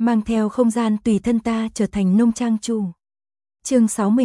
mang theo không gian tùy thân ta trở thành nông trang chủ. Chương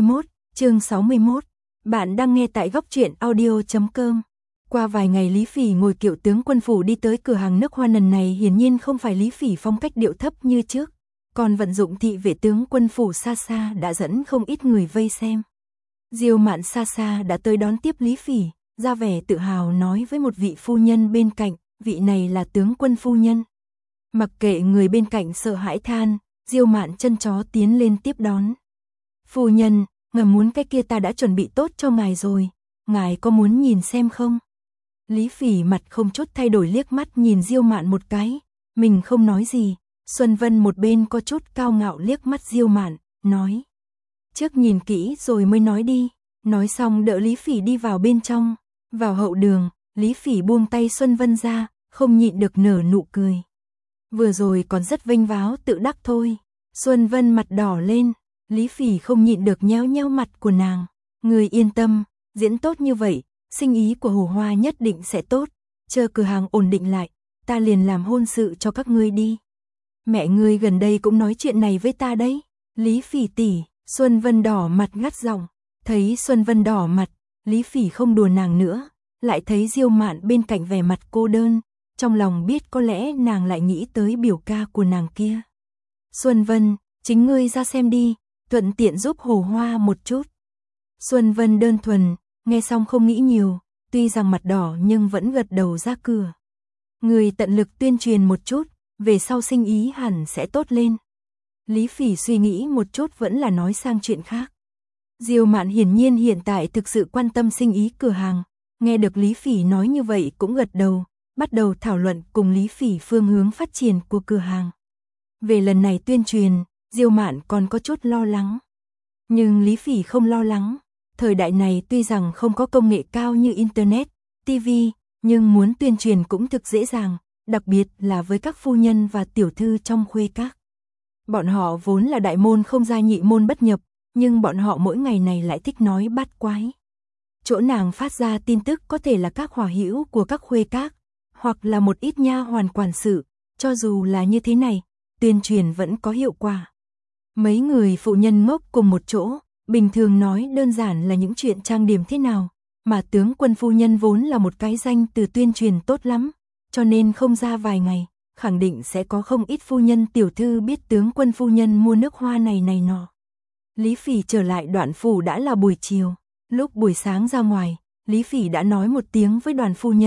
61. Bạn đang nghe tại góc truyện audio.com. Qua vài ngày Lý Phỉ ngồi kiệu tướng quân phủ đi tới cửa hàng nước hoa lần này hiển nhiên không phải Lý Phỉ phong cách điệu thấp như trước, còn vận dụng thị vệ tướng quân phủ xa xa đã dẫn không ít người vây xem. Diêu Mạn xa xa đã tới đón tiếp Lý Phỉ, ra vẻ tự hào nói với một vị phu nhân bên cạnh, vị này là tướng quân phu nhân. Mặc kệ người bên cạnh sợ hãi than, Diêu Mạn chân chó tiến lên tiếp đón. Phu nhân, ngài muốn cái kia ta đã chuẩn bị tốt cho ngài rồi, ngài có muốn nhìn xem không? Lý Phỉ mặt không chút thay đổi liếc mắt nhìn Diêu Mạn một cái, mình không nói gì. Xuân Vân một bên có chút cao ngạo liếc mắt Diêu Mạn, nói. Trước nhìn kỹ rồi mới nói đi. Nói xong đỡ Lý Phỉ đi vào bên trong. Vào hậu đường, Lý Phỉ buông tay Xuân Vân ra, không nhịn được nở nụ cười. Vừa rồi còn rất vênh váo tự đắc thôi. Xuân Vân mặt đỏ lên, Lý Phỉ không nhịn được nhéo nhéo mặt của nàng. Người yên tâm, diễn tốt như vậy, sinh ý của Hồ Hoa nhất định sẽ tốt. Chờ cửa hàng ổn định lại, ta liền làm hôn sự cho các ngươi đi. Mẹ ngươi gần đây cũng nói chuyện này với ta đấy. Lý Phỉ tỷ, Xuân Vân đỏ mặt gắt giọng. Thấy Xuân Vân đỏ mặt, Lý Phỉ không đùa nàng nữa, lại thấy Diêu Mạn bên cạnh vẻ mặt cô đơn, trong lòng biết có lẽ nàng lại nghĩ tới biểu ca của nàng kia. Xuân Vân, chính ngươi ra xem đi, thuận tiện giúp Hồ Hoa một chút. Xuân Vân đơn thuần, nghe xong không nghĩ nhiều, tuy rằng mặt đỏ nhưng vẫn gật đầu ra cửa. Người tận lực tuyên truyền một chút, về sau sinh ý hẳn sẽ tốt lên. Lý Phỉ suy nghĩ một chút vẫn là nói sang chuyện khác. Diêu Mạn hiển nhiên hiện tại thực sự quan tâm sinh ý cửa hàng, nghe được Lý Phỉ nói như vậy cũng gật đầu, bắt đầu thảo luận cùng Lý Phỉ phương hướng phát triển của cửa hàng. Về lần này tuyên truyền, Diêu Mạn còn có chút lo lắng. Nhưng Lý Phỉ không lo lắng, thời đại này tuy rằng không có công nghệ cao như Internet, TV, nhưng muốn tuyên truyền cũng thực dễ dàng, đặc biệt là với các phu nhân và tiểu thư trong khuê các. Bọn họ vốn là đại môn không gia nhị môn bất nhập, nhưng bọn họ mỗi ngày này lại thích nói bát quái. Chỗ nàng phát ra tin tức có thể là các hỏa hữu của các khuê các, hoặc là một ít nha hoàn quản sự, cho dù là như thế này, tuyên truyền vẫn có hiệu quả. Mấy người phụ nhân ngốc cùng một chỗ, bình thường nói đơn giản là những chuyện trang điểm thế nào, mà tướng quân phu nhân vốn là một cái danh từ tuyên truyền tốt lắm, cho nên không ra vài ngày, khẳng định sẽ có không ít phu nhân tiểu thư biết tướng quân phu nhân mua nước hoa này nọ. Lý Phỉ trở lại Đoạn phủ đã là buổi chiều, lúc buổi sáng ra ngoài, Lý Phỉ đã nói một tiếng với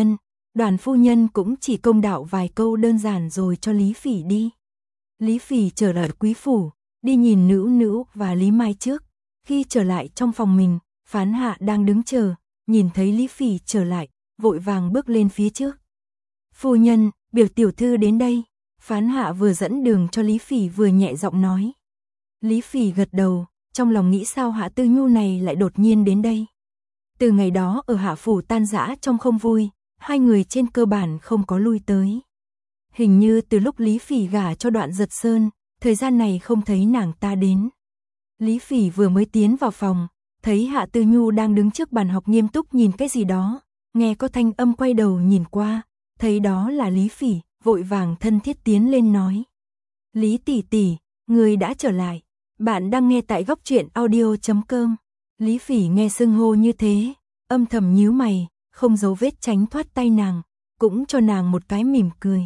Đoàn phu nhân cũng chỉ công đạo vài câu đơn giản rồi cho Lý Phỉ đi. Lý Phỉ trở lại quý phủ, đi nhìn Nữu và Lý Mai trước, khi trở lại trong phòng mình, Phán Hạ đang đứng chờ, nhìn thấy Lý Phỉ trở lại, vội vàng bước lên phía trước. Phu nhân, biểu tiểu thư đến đây. Phán Hạ vừa dẫn đường cho Lý Phỉ vừa nhẹ giọng nói. Lý Phỉ gật đầu, trong lòng nghĩ sao Hạ Tư Nhu này lại đột nhiên đến đây. Từ ngày đó ở Hạ phủ tan rã trong không vui, hai người trên cơ bản không có lui tới. Hình như từ lúc Lý Phỉ gả cho Đoạn Giật Sơn, thời gian này không thấy nàng ta đến. Lý Phỉ vừa mới tiến vào phòng, thấy Hạ Tư Nhu đang đứng trước bàn học nghiêm túc nhìn cái gì đó, nghe có thanh âm quay đầu nhìn qua, thấy đó là Lý Phỉ, vội vàng thân thiết tiến lên nói. Lý tỷ tỷ, người đã trở lại, bạn đang nghe tại góc truyện audio.com. Lý Phỉ nghe xưng hô như thế, âm thầm nhíu mày, không giấu vết tránh thoát tay nàng, cũng cho nàng một cái mỉm cười.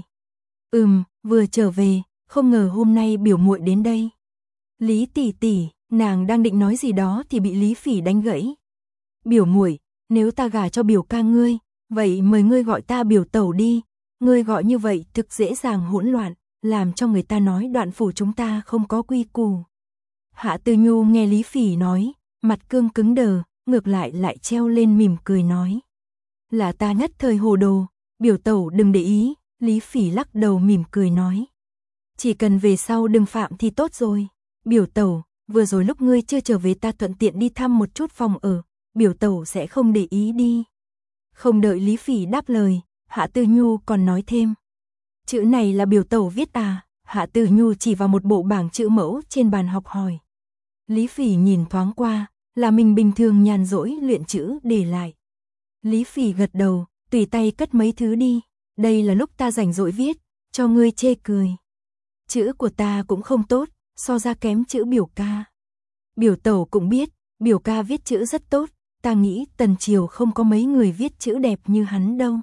Vừa trở về, không ngờ hôm nay biểu muội đến đây. Lý tỷ tỷ, nàng đang định nói gì đó thì bị Lý Phỉ đánh gãy. Biểu muội, nếu ta gả cho biểu ca ngươi, vậy mời ngươi gọi ta biểu tẩu đi, ngươi gọi như vậy thực dễ dàng hỗn loạn, làm cho người ta nói Đoạn phủ chúng ta không có quy củ. Hạ Tư Nhu nghe Lý Phỉ nói, mặt cương cứng đờ, ngược lại treo lên mỉm cười nói. Là ta nhất thời hồ đồ, biểu tẩu đừng để ý, Lý Phỉ lắc đầu mỉm cười nói. Chỉ cần về sau đừng phạm thì tốt rồi. Biểu tẩu, vừa rồi lúc ngươi chưa trở về ta thuận tiện đi thăm một chút phòng ở, biểu tẩu sẽ không để ý đi. Không đợi Lý Phỉ đáp lời, Hạ Tư Nhu còn nói thêm. Chữ này là biểu tẩu viết à? Hạ Tư Nhu chỉ vào một bộ bảng chữ mẫu trên bàn học hỏi. Lý Phỉ nhìn thoáng qua, là mình bình thường nhàn rỗi luyện chữ để lại. Lý Phỉ gật đầu, tùy tay cất mấy thứ đi, đây là lúc ta rảnh rỗi viết, cho ngươi chê cười. chữ của ta cũng không tốt, so ra kém chữ biểu ca. Biểu tẩu cũng biết, biểu ca viết chữ rất tốt, ta nghĩ tần triều không có mấy người viết chữ đẹp như hắn đâu.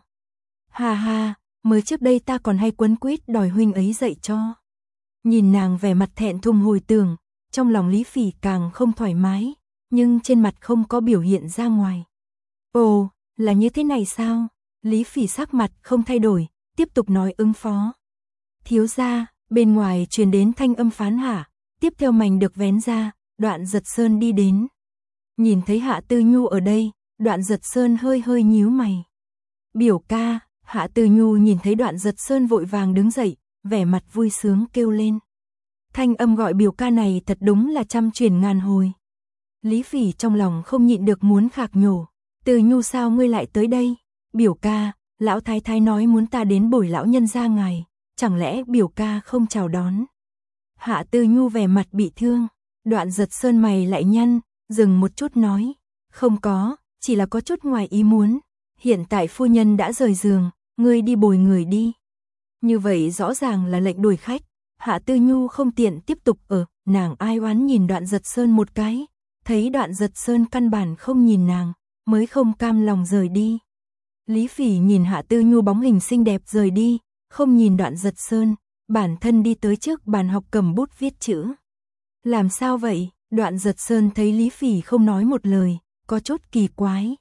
Ha ha, mới trước đây ta còn hay quấn quýt đòi huynh ấy dạy cho. Nhìn nàng vẻ mặt thẹn thùng hồi tưởng, trong lòng Lý Phỉ càng không thoải mái, nhưng trên mặt không có biểu hiện ra ngoài. Ồ, là như thế này sao? Lý Phỉ sắc mặt không thay đổi, tiếp tục nói ứng phó. Thiếu gia, bên ngoài truyền đến thanh âm phán hạ, tiếp theo mảnh được vén ra, Đoạn Giật Sơn đi đến. Nhìn thấy Hạ Tư Nhu ở đây, Đoạn Giật Sơn hơi hơi nhíu mày. Biểu ca, Hạ Tư Nhu nhìn thấy Đoạn Giật Sơn vội vàng đứng dậy, vẻ mặt vui sướng kêu lên. Thanh âm gọi biểu ca này thật đúng là trăm truyền ngàn hồi. Lý Phỉ trong lòng không nhịn được muốn khạc nhổ. Tư Nhu sao ngươi lại tới đây? Biểu ca, lão thái thái nói muốn ta đến bồi lão nhân gia ngài, chẳng lẽ biểu ca không chào đón? Hạ Tư Nhu vẻ mặt bị thương, Đoạn Giật Sơn mày lại nhăn, dừng một chút nói, không có, chỉ là có chút ngoài ý muốn, hiện tại phu nhân đã rời giường, ngươi đi bồi người đi. Như vậy rõ ràng là lệnh đuổi khách, Hạ Tư Nhu không tiện tiếp tục ở, nàng ai oán nhìn Đoạn Giật Sơn một cái, thấy Đoạn Giật Sơn căn bản không nhìn nàng, mới không cam lòng rời đi. Lý Phỉ nhìn Hạ Tư Nhu bóng hình xinh đẹp rời đi, không nhìn Đoạn Giật Sơn, bản thân đi tới trước bàn học cầm bút viết chữ. Làm sao vậy? Đoạn Giật Sơn thấy Lý Phỉ không nói một lời, có chút kỳ quái.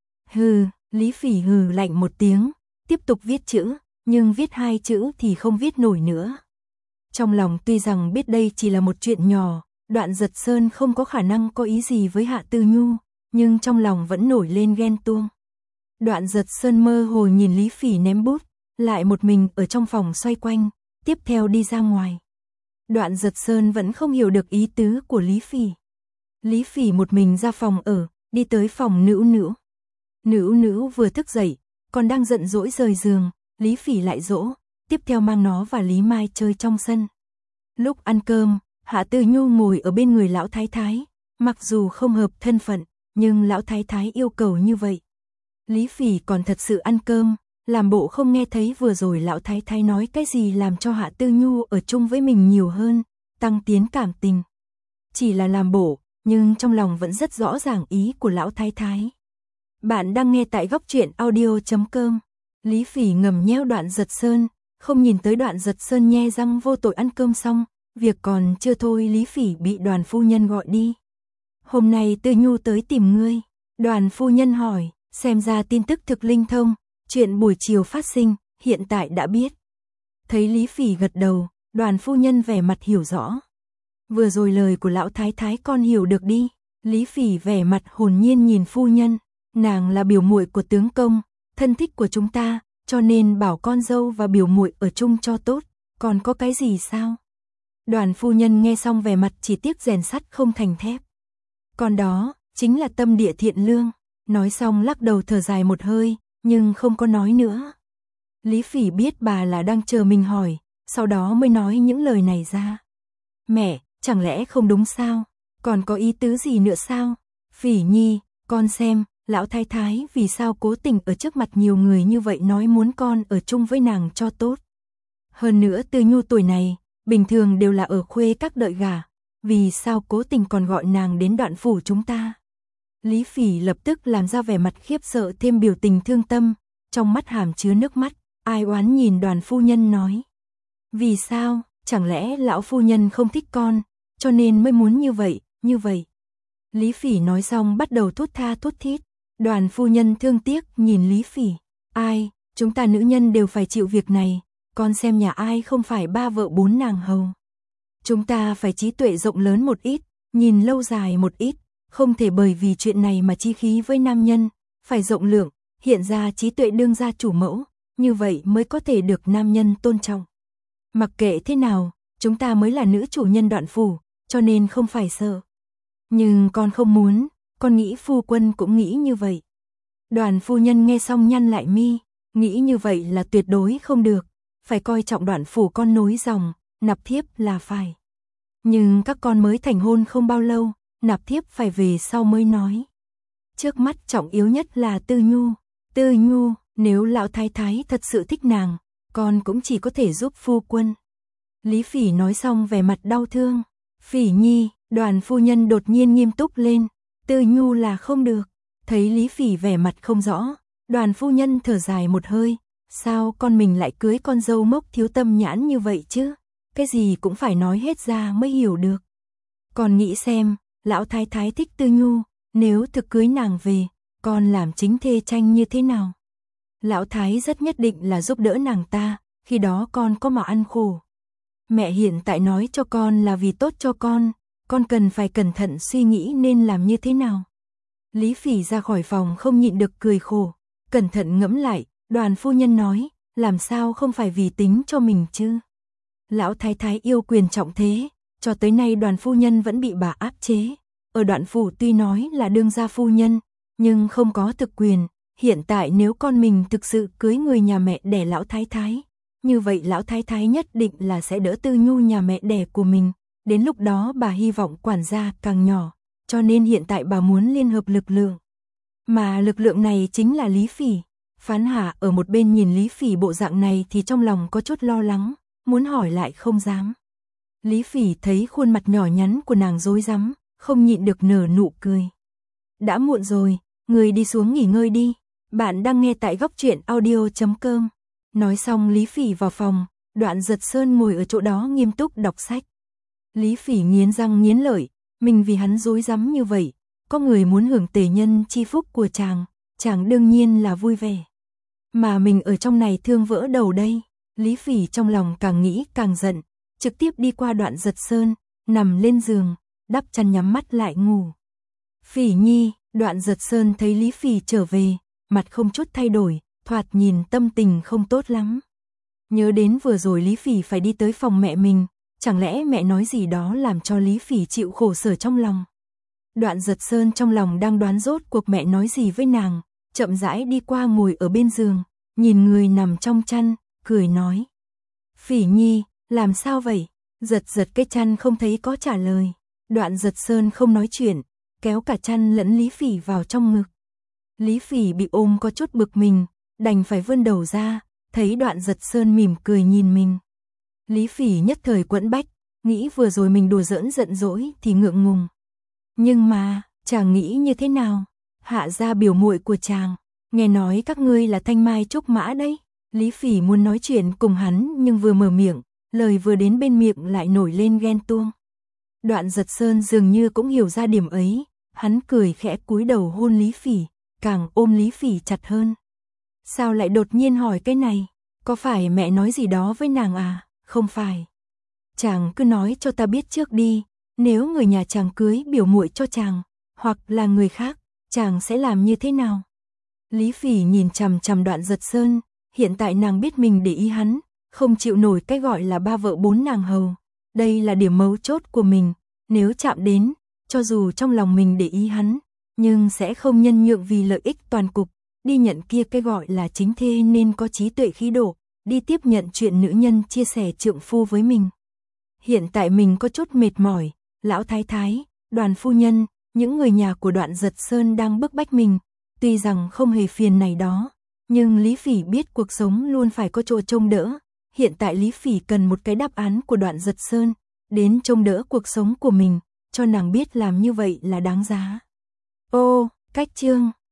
Hừ, Lý Phỉ hừ lạnh một tiếng, tiếp tục viết chữ, nhưng viết hai chữ thì không viết nổi nữa. Trong lòng tuy rằng biết đây chỉ là một chuyện nhỏ, Đoạn Giật Sơn không có khả năng có ý gì với Hạ Tư Nhu, nhưng trong lòng vẫn nổi lên ghen tuông. Đoạn Giật Sơn mơ hồ nhìn Lý Phỉ ném bút, lại một mình ở trong phòng xoay quanh, tiếp theo đi ra ngoài. Đoạn Giật Sơn vẫn không hiểu được ý tứ của Lý Phỉ. Lý Phỉ một mình ra phòng ở, đi tới phòng Nữu Nữu. Nữu Nữu vừa thức dậy, còn đang giận dỗi rời giường, Lý Phỉ lại dỗ, tiếp theo mang nó và Lý Mai chơi trong sân. Lúc ăn cơm, Hạ Tư Nhu ngồi ở bên người lão thái thái, mặc dù không hợp thân phận, nhưng lão thái thái yêu cầu như vậy. Lý Phỉ còn thật sự ăn cơm, làm bộ không nghe thấy vừa rồi lão thái thái nói cái gì làm cho Hạ Tư Nhu ở chung với mình nhiều hơn, tăng tiến cảm tình. Chỉ là làm bộ, nhưng trong lòng vẫn rất rõ ràng ý của lão thái thái. Bạn đang nghe tại góc truyện audio.com. Lý Phỉ ngầm nheo Đoạn Giật Sơn, không nhìn tới Đoạn Giật Sơn nhe răng vô tội ăn cơm xong, việc còn chưa thôi Lý Phỉ bị Đoàn phu nhân gọi đi. Hôm nay Tư Nhu tới tìm ngươi. Đoàn phu nhân hỏi, xem ra tin tức thực linh thông, chuyện buổi chiều phát sinh, hiện tại đã biết. Thấy Lý Phỉ gật đầu, Đoàn phu nhân vẻ mặt hiểu rõ. Vừa rồi lời của lão thái thái con hiểu được đi. Lý Phỉ vẻ mặt hồn nhiên nhìn phu nhân, nàng là biểu muội của tướng công, thân thích của chúng ta, cho nên bảo con dâu và biểu muội ở chung cho tốt, còn có cái gì sao? Đoàn phu nhân nghe xong vẻ mặt chỉ tiếc rèn sắt không thành thép. Còn đó, chính là tâm địa thiện lương, nói xong lắc đầu thở dài một hơi, nhưng không có nói nữa. Lý Phỉ biết bà là đang chờ mình hỏi, sau đó mới nói những lời này ra. Mẹ, chẳng lẽ không đúng sao? Còn có ý tứ gì nữa sao? Phỉ nhi, con xem, lão thái thái vì sao cố tình ở trước mặt nhiều người như vậy nói muốn con ở chung với nàng cho tốt. Hơn nữa Tư Nhu tuổi này, bình thường đều là ở khuê các đợi gả, vì sao cố tình còn gọi nàng đến Đoạn phủ chúng ta. Lý Phỉ lập tức làm ra vẻ mặt khiếp sợ thêm biểu tình thương tâm, trong mắt hàm chứa nước mắt, ai oán nhìn Đoàn phu nhân nói. Vì sao, chẳng lẽ lão phu nhân không thích con, cho nên mới muốn như vậy. Lý Phỉ nói xong bắt đầu thút tha thút thít, Đoàn phu nhân thương tiếc nhìn Lý Phỉ. Ai, chúng ta nữ nhân đều phải chịu việc này, con xem nhà ai không phải ba vợ bốn nàng hầu. Chúng ta phải trí tuệ rộng lớn một ít, nhìn lâu dài một ít, không thể bởi vì chuyện này mà chi khí với nam nhân, phải rộng lượng, hiện ra trí tuệ đương gia chủ mẫu, như vậy mới có thể được nam nhân tôn trọng. Mặc kệ thế nào, chúng ta mới là nữ chủ nhân Đoạn phủ, cho nên không phải sợ. Nhưng con không muốn, con nghĩ phu quân cũng nghĩ như vậy. Đoàn phu nhân nghe xong nhăn lại mi, nghĩ như vậy là tuyệt đối không được, phải coi trọng Đoạn phủ con nối dòng, nạp thiếp là phải. Nhưng các con mới thành hôn không bao lâu, nạp thiếp phải về sau mới nói. Trước mắt trọng yếu nhất là Tư Nhu. Tư Nhu, nếu lão thái thái thật sự thích nàng, con cũng chỉ có thể giúp phu quân. Lý Phỉ nói xong vẻ mặt đau thương. Phỉ Nhi, Đoàn phu nhân đột nhiên nghiêm túc lên. Tư Nhu là không được. Thấy Lý Phỉ vẻ mặt không rõ, Đoàn phu nhân thở dài một hơi. Sao con mình lại cưới con dâu mốc thiếu tâm nhãn như vậy chứ? Cái gì cũng phải nói hết ra mới hiểu được. Con nghĩ xem, lão thái thái thích Tư Nhu, nếu thực cưới nàng về, con làm chính thê tranh như thế nào? Lão thái rất nhất định là giúp đỡ nàng ta, khi đó con có mà ăn khổ. Mẹ hiện tại nói cho con là vì tốt cho con cần phải cẩn thận suy nghĩ nên làm như thế nào. Lý Phỉ ra khỏi phòng không nhịn được cười khổ, cẩn thận ngẫm lại, Đoàn phu nhân nói, làm sao không phải vì tính cho mình chứ? Lão thái thái yêu quyền trọng thế, cho tới nay Đoàn phu nhân vẫn bị bà áp chế. Ở Đoạn phủ tuy nói là đương gia phu nhân, nhưng không có thực quyền. Hiện tại nếu con mình thực sự cưới người nhà mẹ đẻ lão thái thái, như vậy lão thái thái nhất định là sẽ đỡ Tư Nhu nhà mẹ đẻ của mình. Đến lúc đó bà hy vọng quản gia càng nhỏ, cho nên hiện tại bà muốn liên hợp lực lượng. Mà lực lượng này chính là Lý Phỉ. Phán Hà ở một bên nhìn Lý Phỉ bộ dạng này thì trong lòng có chút lo lắng, muốn hỏi lại không dám. Lý Phỉ thấy khuôn mặt nhỏ nhắn của nàng rối rắm, không nhịn được nở nụ cười. Đã muộn rồi, người đi xuống nghỉ ngơi đi. Bạn đang nghe tại Góc Truyện Audio.com. Nói xong Lý Phỉ vào phòng, Đoạn Giật Sơn ngồi ở chỗ đó nghiêm túc đọc sách. Lý Phỉ nghiến răng nghiến lợi, mình vì hắn rối rắm như vậy, có người muốn hưởng tề nhân chi phúc của chàng đương nhiên là vui vẻ. Mà mình ở trong này thương vỡ đầu đây. Lý Phỉ trong lòng càng nghĩ càng giận, trực tiếp đi qua Đoạn Giật Sơn, nằm lên giường, đắp chăn nhắm mắt lại ngủ. Phỉ Nhi, Đoạn Giật Sơn thấy Lý Phỉ trở về, mặt không chút thay đổi, thoạt nhìn tâm tình không tốt lắm. Nhớ đến vừa rồi Lý Phỉ phải đi tới phòng mẹ mình, chẳng lẽ mẹ nói gì đó làm cho Lý Phỉ chịu khổ sở trong lòng. Đoạn Giật Sơn trong lòng đang đoán rốt cuộc mẹ nói gì với nàng, chậm rãi đi qua ngồi ở bên giường, nhìn người nằm trong chăn, cười nói. Phỉ Nhi, làm sao vậy? Giật giật cái chăn không thấy có trả lời. Đoạn Giật Sơn không nói chuyện, kéo cả chăn lẫn Lý Phỉ vào trong ngực. Lý Phỉ bị ôm có chút bực mình, đành phải vươn đầu ra, thấy Đoạn Giật Sơn mỉm cười nhìn mình. Lý Phỉ nhất thời quẫn bách, nghĩ vừa rồi mình đùa giỡn giận dỗi thì ngượng ngùng. Nhưng mà, chàng nghĩ như thế nào? Hạ gia biểu muội của chàng, nghe nói các ngươi là thanh mai trúc mã đấy. Lý Phỉ muốn nói chuyện cùng hắn nhưng vừa mở miệng, lời vừa đến bên miệng lại nổi lên ghen tuông. Đoạn Giật Sơn dường như cũng hiểu ra điểm ấy, hắn cười khẽ cúi đầu hôn Lý Phỉ, càng ôm Lý Phỉ chặt hơn. Sao lại đột nhiên hỏi cái này? Có phải mẹ nói gì đó với nàng à? Không phải. Chàng cứ nói cho ta biết trước đi, nếu người nhà chàng cưới biểu muội cho chàng, hoặc là người khác, chàng sẽ làm như thế nào? Lý Phỉ nhìn chằm chằm Đoạn Giật Sơn, hiện tại nàng biết mình để ý hắn, không chịu nổi cái gọi là ba vợ bốn nàng hầu. Đây là điểm mấu chốt của mình, nếu chạm đến, cho dù trong lòng mình để ý hắn, nhưng sẽ không nhân nhượng vì lợi ích toàn cục, đi nhận kia cái gọi là chính thê nên có trí tuệ khí độ, đi tiếp nhận chuyện nữ nhân chia sẻ trượng phu với mình. Hiện tại mình có chút mệt mỏi, lão thái thái, Đoàn phu nhân, những người nhà của Đoạn Giật Sơn đang bức bách mình, tuy rằng không hề phiền này đó, nhưng Lý Phỉ biết cuộc sống luôn phải có chỗ trông đỡ, hiện tại Lý Phỉ cần một cái đáp án của Đoạn Giật Sơn, đến trông đỡ cuộc sống của mình, cho nàng biết làm như vậy là đáng giá. Ô, cách chương